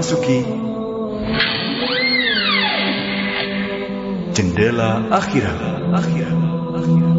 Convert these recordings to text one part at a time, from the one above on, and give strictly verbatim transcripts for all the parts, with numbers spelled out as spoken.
memasuki Jendela Akhirat. Akhirat. Akhirat.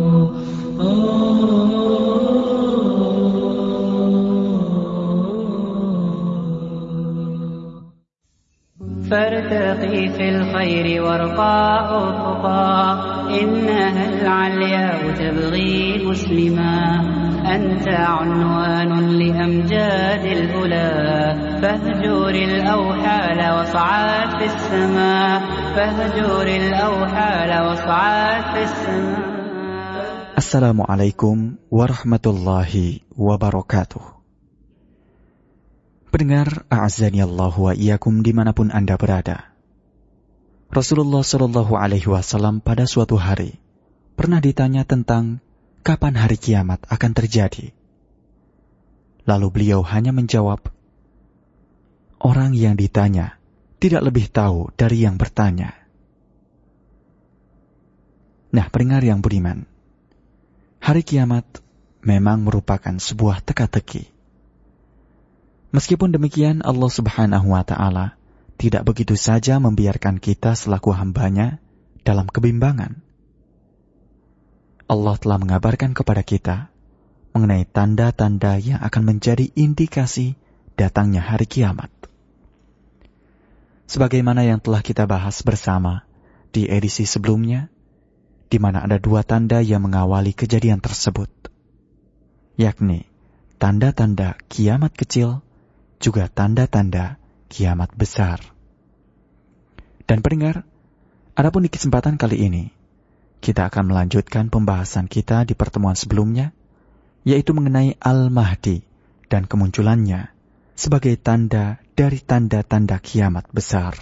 فارتقي في الخير وارقاء الخطى إنها العلياء تبغي مسلما أنت عنوان لأمجاد الأولى فاهجر الأوحال واصعد في السماء فاهجر الأوحال واصعد في السماء. Assalamualaikum warahmatullahi wabarakatuh. Pendengar, a'azzani Allah wa iyyakum dimanapun Anda berada. Rasulullah Shallallahu Alaihi Wasallam pada suatu hari pernah ditanya tentang kapan hari kiamat akan terjadi. Lalu beliau hanya menjawab, orang yang ditanya tidak lebih tahu dari yang bertanya. Nah, pendengar yang budiman, hari kiamat memang merupakan sebuah teka-teki. Meskipun demikian, Allah Subhanahu wa Ta'ala tidak begitu saja membiarkan kita selaku hambanya dalam kebimbangan. Allah telah mengabarkan kepada kita mengenai tanda-tanda yang akan menjadi indikasi datangnya hari kiamat. Sebagaimana yang telah kita bahas bersama di edisi sebelumnya, di mana ada dua tanda yang mengawali kejadian tersebut, yakni tanda-tanda kiamat kecil juga tanda-tanda kiamat besar. Dan pendengar, adapun di kesempatan kali ini, kita akan melanjutkan pembahasan kita di pertemuan sebelumnya, yaitu mengenai Al-Mahdi dan kemunculannya sebagai tanda dari tanda-tanda kiamat besar.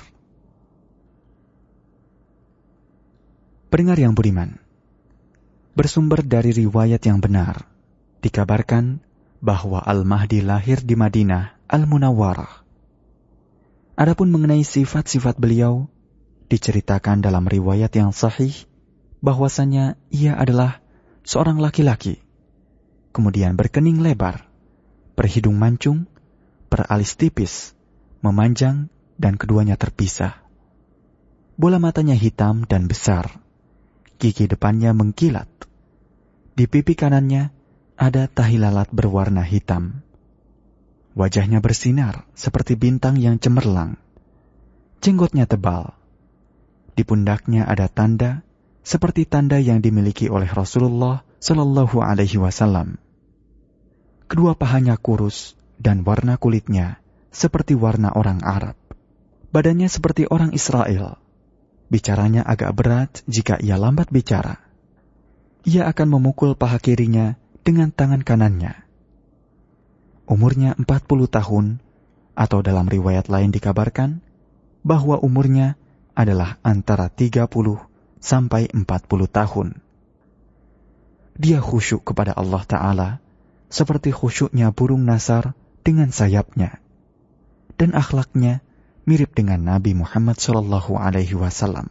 Pendengar yang budiman, bersumber dari riwayat yang benar, dikabarkan bahwa Al-Mahdi lahir di Madinah Al-Munawwarah. Adapun mengenai sifat-sifat beliau, diceritakan dalam riwayat yang sahih bahwasanya ia adalah seorang laki-laki, kemudian berkening lebar, berhidung mancung, beralis tipis, memanjang, dan keduanya terpisah. Bola matanya hitam dan besar, gigi depannya mengkilat. Di pipi kanannya ada tahi lalat berwarna hitam. Wajahnya bersinar seperti bintang yang cemerlang. Jenggotnya tebal. Di pundaknya ada tanda seperti tanda yang dimiliki oleh Rasulullah Shallallahu Alaihi Wasallam. Kedua pahanya kurus dan warna kulitnya seperti warna orang Arab. Badannya seperti orang Israel. Bicaranya agak berat jika ia lambat bicara. Ia akan memukul paha kirinya dengan tangan kanannya. Umurnya empat puluh tahun, atau dalam riwayat lain dikabarkan bahwa umurnya adalah antara tiga puluh sampai empat puluh tahun. Dia khusyuk kepada Allah Ta'ala seperti khusyuknya burung nasar dengan sayapnya, dan akhlaknya mirip dengan Nabi Muhammad Shallallahu Alaihi Wasallam.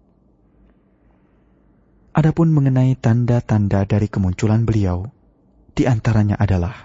Adapun mengenai tanda-tanda dari kemunculan beliau, di antaranya adalah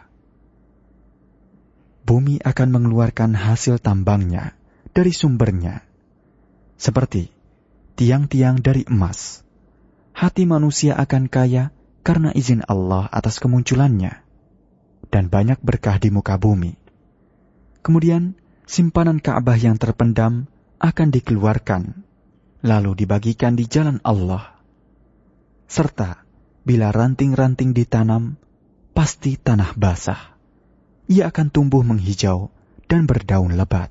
bumi akan mengeluarkan hasil tambangnya dari sumbernya, seperti tiang-tiang dari emas. Hati manusia akan kaya karena izin Allah atas kemunculannya, dan banyak berkah di muka bumi. Kemudian, simpanan Ka'bah yang terpendam akan dikeluarkan, lalu dibagikan di jalan Allah. Serta, bila ranting-ranting ditanam, pasti tanah basah. Ia akan tumbuh menghijau dan berdaun lebat.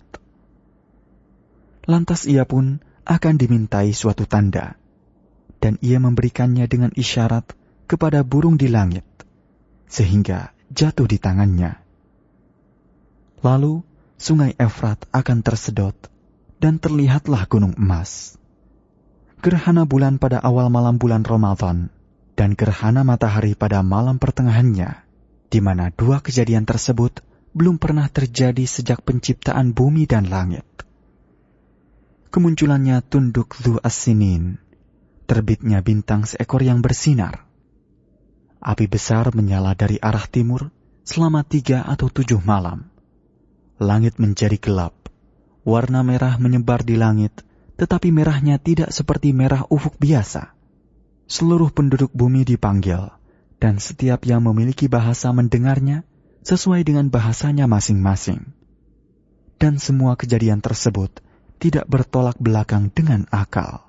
Lantas ia pun akan dimintai suatu tanda, dan ia memberikannya dengan isyarat kepada burung di langit, sehingga jatuh di tangannya. Lalu sungai Efrat akan tersedot, dan terlihatlah gunung emas. Gerhana bulan pada awal malam bulan Ramadan, dan gerhana matahari pada malam pertengahannya, di mana dua kejadian tersebut belum pernah terjadi sejak penciptaan bumi dan langit. Kemunculannya tunduk Dhu As-Sinin, terbitnya bintang seekor yang bersinar. Api besar menyala dari arah timur selama tiga atau tujuh malam. Langit menjadi gelap, warna merah menyebar di langit, tetapi merahnya tidak seperti merah ufuk biasa. Seluruh penduduk bumi dipanggil, dan setiap yang memiliki bahasa mendengarnya sesuai dengan bahasanya masing-masing. Dan semua kejadian tersebut tidak bertolak belakang dengan akal.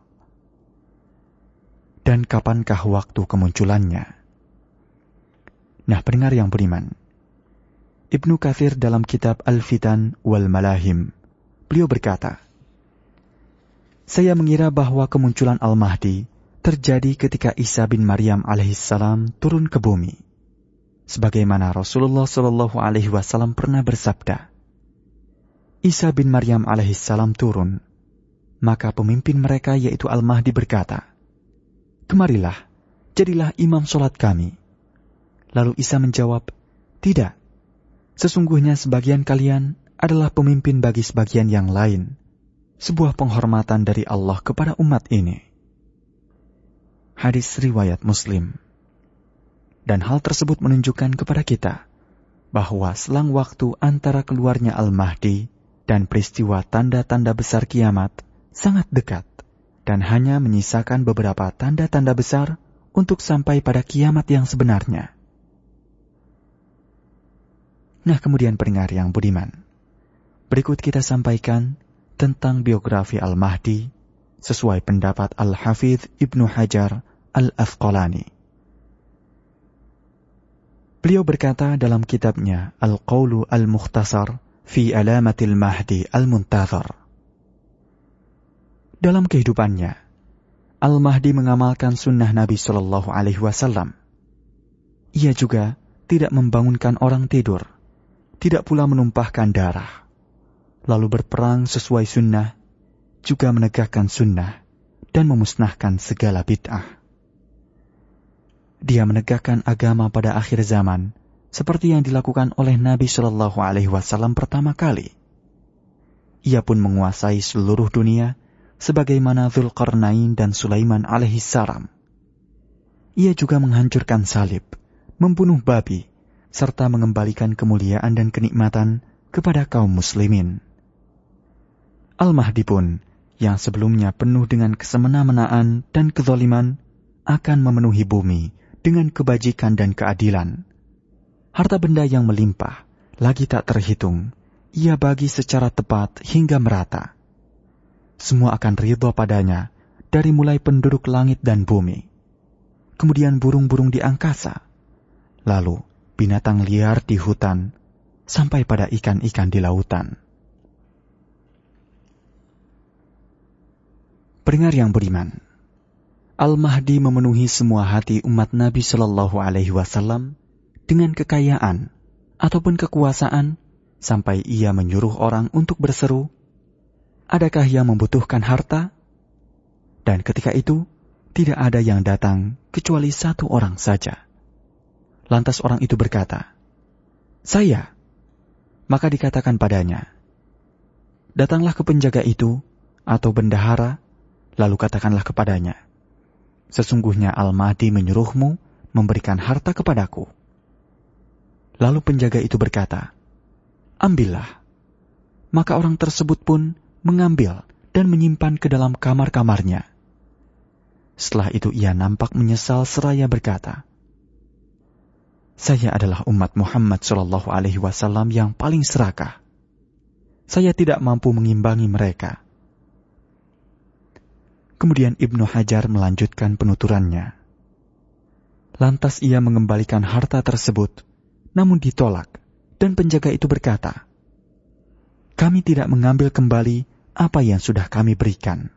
Dan kapankah waktu kemunculannya? Nah, pendengar yang beriman, Ibnu Katsir dalam kitab Al-Fitan wal Malahim, beliau berkata, saya mengira bahwa kemunculan Al-Mahdi terjadi ketika Isa bin Maryam alaihissalam turun ke bumi. Sebagaimana Rasulullah shallallahu alaihi wasallam pernah bersabda, Isa bin Maryam alaihissalam turun, maka pemimpin mereka yaitu Al-Mahdi berkata, kemarilah, jadilah imam sholat kami. Lalu Isa menjawab, tidak, sesungguhnya sebagian kalian adalah pemimpin bagi sebagian yang lain, sebuah penghormatan dari Allah kepada umat ini. Hadis riwayat Muslim. Dan hal tersebut menunjukkan kepada kita bahwa selang waktu antara keluarnya Al-Mahdi dan peristiwa tanda-tanda besar kiamat sangat dekat, dan hanya menyisakan beberapa tanda-tanda besar untuk sampai pada kiamat yang sebenarnya. Nah, kemudian pendengar yang budiman, berikut kita sampaikan tentang biografi Al-Mahdi sesuai pendapat Al-Hafidh Ibnu Hajar Al-Asqalani. Beliau berkata dalam kitabnya Al-Qawlu Al-Mukhtasar fi Alamatil Mahdi Al-Muntazar. Dalam kehidupannya, Al-Mahdi mengamalkan sunnah Nabi Shallallahu Alaihi Wasallam. Ia juga tidak membangunkan orang tidur, tidak pula menumpahkan darah, lalu berperang sesuai sunnah, juga menegakkan sunnah dan memusnahkan segala bid'ah. Dia menegakkan agama pada akhir zaman, seperti yang dilakukan oleh Nabi Shallallahu Alaihi Wasallam pertama kali. Ia pun menguasai seluruh dunia, sebagaimana Dzulqarnain dan Sulaiman alaihissalam. Ia juga menghancurkan salib, membunuh babi, serta mengembalikan kemuliaan dan kenikmatan kepada kaum muslimin. Al-Mahdi pun, yang sebelumnya penuh dengan kesemena-menaan dan kezaliman, akan memenuhi bumi dengan kebajikan dan keadilan. Harta benda yang melimpah, lagi tak terhitung, ia bagi secara tepat hingga merata. Semua akan ridho padanya, dari mulai penduduk langit dan bumi, kemudian burung-burung di angkasa, lalu binatang liar di hutan, sampai pada ikan-ikan di lautan. Pendengar yang beriman, Al-Mahdi memenuhi semua hati umat Nabi Shallallahu Alaihi Wasallam dengan kekayaan ataupun kekuasaan, sampai ia menyuruh orang untuk berseru, adakah yang membutuhkan harta? Dan ketika itu, tidak ada yang datang kecuali satu orang saja. Lantas orang itu berkata, saya. Maka dikatakan padanya, datanglah ke penjaga itu atau bendahara, lalu katakanlah kepadanya, sesungguhnya Al-Mahdi menyuruhmu memberikan harta kepadaku. Lalu penjaga itu berkata, ambillah. Maka orang tersebut pun mengambil dan menyimpan ke dalam kamar-kamarnya. Setelah itu ia nampak menyesal seraya berkata, saya adalah umat Muhammad Shallallahu Alaihi Wasallam yang paling serakah. Saya tidak mampu mengimbangi mereka. Kemudian Ibnu Hajar melanjutkan penuturannya. Lantas ia mengembalikan harta tersebut, namun ditolak, dan penjaga itu berkata, kami tidak mengambil kembali apa yang sudah kami berikan.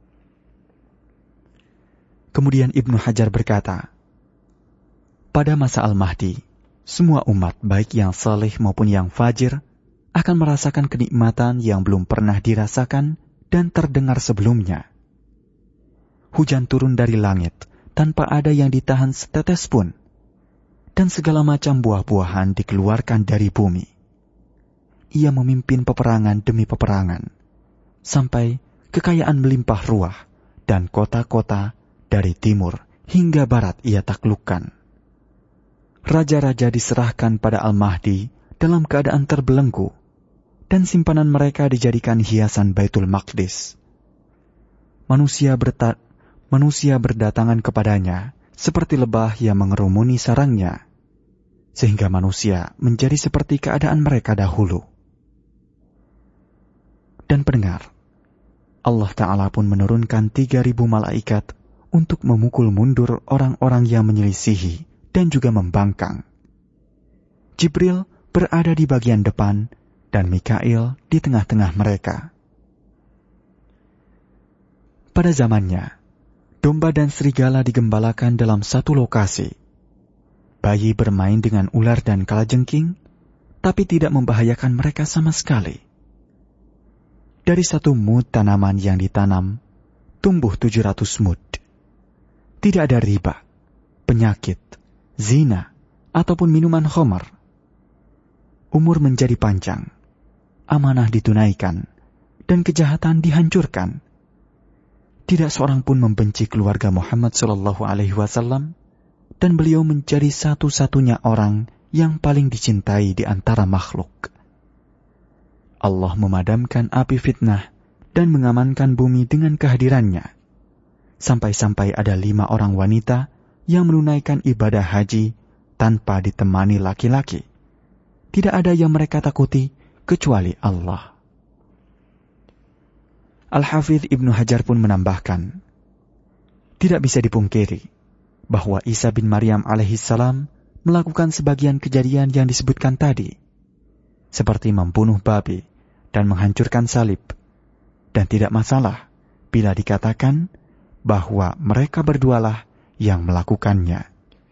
Kemudian Ibnu Hajar berkata, pada masa Al-Mahdi, semua umat baik yang saleh maupun yang fajir akan merasakan kenikmatan yang belum pernah dirasakan dan terdengar sebelumnya. Hujan turun dari langit tanpa ada yang ditahan setetes pun, dan segala macam buah-buahan dikeluarkan dari bumi. Ia memimpin peperangan demi peperangan, sampai kekayaan melimpah ruah, dan kota-kota dari timur hingga barat ia taklukkan. Raja-raja diserahkan pada Al-Mahdi dalam keadaan terbelenggu, dan simpanan mereka dijadikan hiasan Baitul Maqdis. Manusia, berta- manusia berdatangan kepadanya seperti lebah yang mengerumuni sarangnya, sehingga manusia menjadi seperti keadaan mereka dahulu. Dan pendengar, Allah Ta'ala pun menurunkan tiga ribu malaikat untuk memukul mundur orang-orang yang menyelisihi dan juga membangkang. Jibril berada di bagian depan dan Mikail di tengah-tengah mereka. Pada zamannya, domba dan serigala digembalakan dalam satu lokasi. Bayi bermain dengan ular dan kalajengking, tapi tidak membahayakan mereka sama sekali. Dari satu mud tanaman yang ditanam, tumbuh tujuh ratus mud. Tidak ada riba, penyakit, zina, ataupun minuman khamar. Umur menjadi panjang, amanah ditunaikan, dan kejahatan dihancurkan. Tidak seorang pun membenci keluarga Muhammad Shallallahu Alaihi Wasallam, dan beliau menjadi satu-satunya orang yang paling dicintai di antara makhluk. Allah memadamkan api fitnah dan mengamankan bumi dengan kehadirannya. Sampai-sampai ada lima orang wanita yang menunaikan ibadah haji tanpa ditemani laki-laki. Tidak ada yang mereka takuti kecuali Allah. Al-Hafidh Ibnu Hajar pun menambahkan, tidak bisa dipungkiri bahwa Isa bin Maryam alaihissalam melakukan sebagian kejadian yang disebutkan tadi, seperti membunuh babi dan menghancurkan salib, dan tidak masalah bila dikatakan bahwa mereka berdualah yang melakukannya.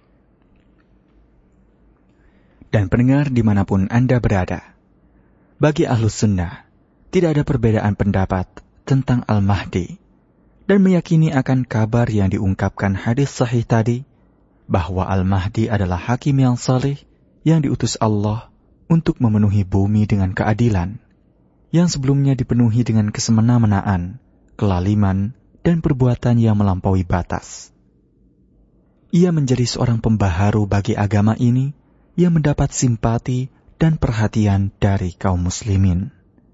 Dan pendengar dimanapun Anda berada, bagi Ahlus Sunnah tidak ada perbedaan pendapat tentang Al-Mahdi, dan meyakini akan kabar yang diungkapkan hadis sahih tadi, bahwa Al-Mahdi adalah hakim yang saleh yang diutus Allah untuk memenuhi bumi dengan keadilan, yang sebelumnya dipenuhi dengan kesemena-menaan, kelaliman, dan perbuatan yang melampaui batas. Ia menjadi seorang pembaharu bagi agama ini yang mendapat simpati dan perhatian dari kaum muslimin.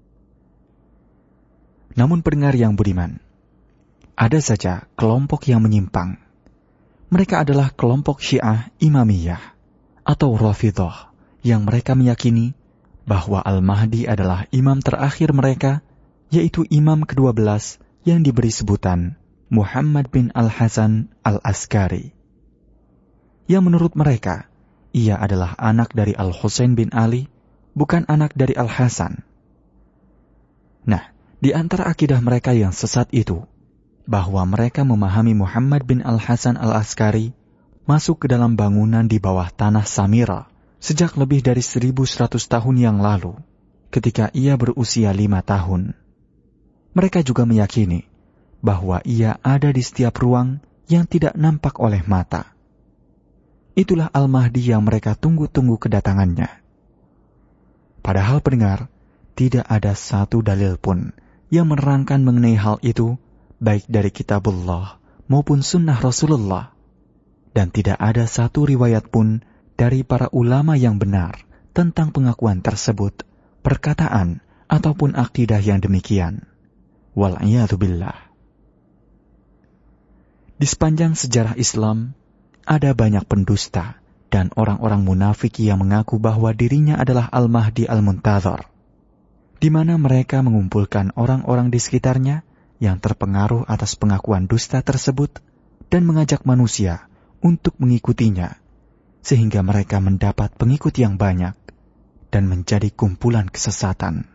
Namun pendengar yang budiman, ada saja kelompok yang menyimpang. Mereka adalah kelompok Syiah Imamiyah atau Rafidhah yang mereka meyakini bahwa Al-Mahdi adalah imam terakhir mereka, yaitu imam kedua belas yang diberi sebutan Muhammad bin Al-Hasan Al-Askari. Yang menurut mereka, ia adalah anak dari Al-Husain bin Ali, bukan anak dari Al-Hasan. Nah, di antara akidah mereka yang sesat itu, bahwa mereka memahami Muhammad bin Al-Hasan Al-Askari masuk ke dalam bangunan di bawah tanah Samira sejak lebih dari seribu seratus tahun yang lalu, ketika ia berusia lima tahun. Mereka juga meyakini bahwa ia ada di setiap ruang yang tidak nampak oleh mata. Itulah Al-Mahdi yang mereka tunggu-tunggu kedatangannya. Padahal pendengar, tidak ada satu dalil pun yang menerangkan mengenai hal itu, baik dari kitabullah maupun sunnah Rasulullah. Dan tidak ada satu riwayat pun dari para ulama yang benar tentang pengakuan tersebut, perkataan, ataupun akidah yang demikian. Wal'iyadzubillah. Di sepanjang sejarah Islam, ada banyak pendusta dan orang-orang munafik yang mengaku bahwa dirinya adalah Al-Mahdi Al-Muntazar, di mana mereka mengumpulkan orang-orang di sekitarnya yang terpengaruh atas pengakuan dusta tersebut dan mengajak manusia untuk mengikutinya, sehingga mereka mendapat pengikut yang banyak dan menjadi kumpulan kesesatan.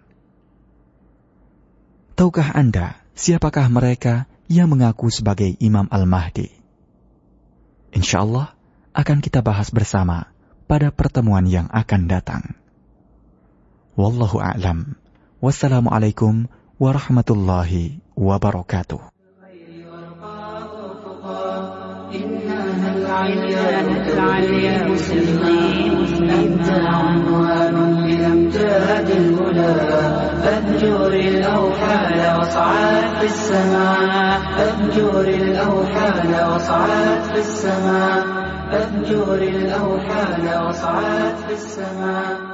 Tahukah Anda siapakah mereka yang mengaku sebagai Imam Al-Mahdi? InsyaAllah akan kita bahas bersama pada pertemuan yang akan datang. Wallahu a'lam. Wassalamualaikum warahmatullahi wabarakatuh. فانجر الأوحال وصعد في السماء فانجر الأوحال وصعد في السماء فانجر الأوحال وصعد في السماء